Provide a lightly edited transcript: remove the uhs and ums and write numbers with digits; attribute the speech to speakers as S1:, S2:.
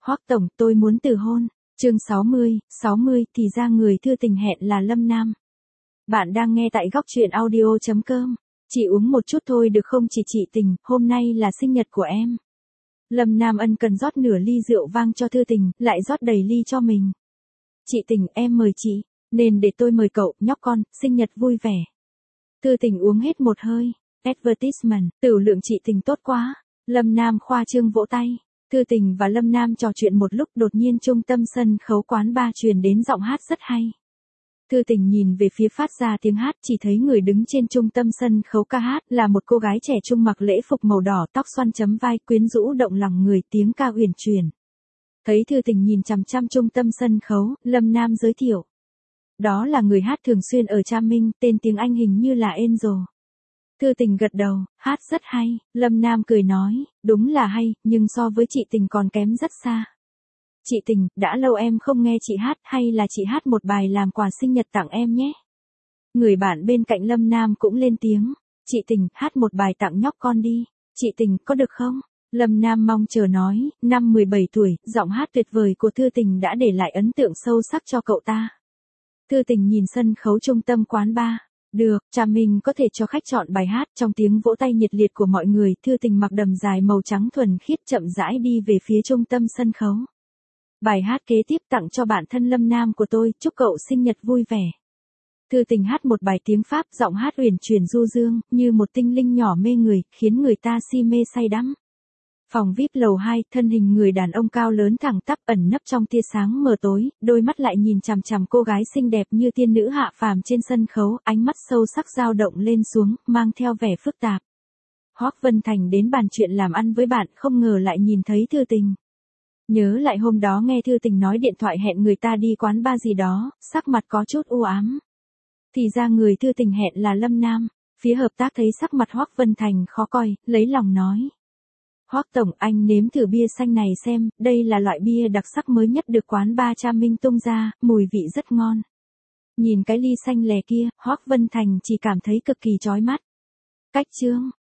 S1: Hoắc tổng, tôi muốn từ hôn. Chương 60, thì ra người thư tình hẹn là Lâm Nam. Bạn đang nghe tại góc truyện audio.com. Chỉ uống một chút thôi được không chị Tình, hôm nay là sinh nhật của em. Lâm Nam ân cần rót nửa ly rượu vang cho Thư Tình, lại rót đầy ly cho mình. Chị Tình, em mời chị, nên để tôi mời cậu, nhóc con, sinh nhật vui vẻ. Thư Tình uống hết một hơi. Advertisement, tiểu lượng chị Tình tốt quá. Lâm Nam khoa trương vỗ tay. Thư Tình và Lâm Nam trò chuyện một lúc, đột nhiên trung tâm sân khấu quán bar truyền đến giọng hát rất hay. Thư Tình nhìn về phía phát ra tiếng hát, chỉ thấy người đứng trên trung tâm sân khấu ca hát là một cô gái trẻ trung mặc lễ phục màu đỏ, tóc xoăn chấm vai, quyến rũ động lòng người, tiếng ca uyển chuyển. Thấy Thư Tình nhìn chằm chằm trung tâm sân khấu, Lâm Nam giới thiệu. Đó là người hát thường xuyên ở Cha Minh, tên tiếng Anh hình như là Angel. Thư Tình gật đầu, hát rất hay. Lâm Nam cười nói, đúng là hay, nhưng so với chị Tình còn kém rất xa. Chị Tình, đã lâu em không nghe chị hát, hay là chị hát một bài làm quà sinh nhật tặng em nhé. Người bạn bên cạnh Lâm Nam cũng lên tiếng, chị Tình, hát một bài tặng nhóc con đi. Chị Tình, có được không? Lâm Nam mong chờ nói, năm 17 tuổi, giọng hát tuyệt vời của Thư Tình đã để lại ấn tượng sâu sắc cho cậu ta. Thư Tình nhìn sân khấu trung tâm quán bar. Được, Cha Minh có thể cho khách chọn bài hát. Trong tiếng vỗ tay nhiệt liệt của mọi người, Thư Tình mặc đầm dài màu trắng thuần khiết chậm rãi đi về phía trung tâm sân khấu. Bài hát kế tiếp tặng cho bạn thân Lâm Nam của tôi, chúc cậu sinh nhật vui vẻ. Thư Tình hát một bài tiếng Pháp, giọng hát uyển chuyển du dương, như một tinh linh nhỏ mê người, khiến người ta si mê say đắm. Phòng VIP lầu 2, thân hình người đàn ông cao lớn thẳng tắp ẩn nấp trong tia sáng mờ tối, đôi mắt lại nhìn chằm chằm cô gái xinh đẹp như tiên nữ hạ phàm trên sân khấu, ánh mắt sâu sắc dao động lên xuống, mang theo vẻ phức tạp. Hoắc Vân Thành đến bàn chuyện làm ăn với bạn, không ngờ lại nhìn thấy Thư Tình. Nhớ lại hôm đó nghe Thư Tình nói điện thoại hẹn người ta đi quán bar gì đó, sắc mặt có chút u ám. Thì ra người Thư Tình hẹn là Lâm Nam. Phía hợp tác thấy sắc mặt Hoắc Vân Thành khó coi, lấy lòng nói. Hoắc tổng, anh nếm thử bia xanh này xem, đây là loại bia đặc sắc mới nhất được quán bar Cha Minh tung ra, mùi vị rất ngon. Nhìn cái ly xanh lè kia, Hoắc Vân Thành chỉ cảm thấy cực kỳ chói mắt. Cách chương.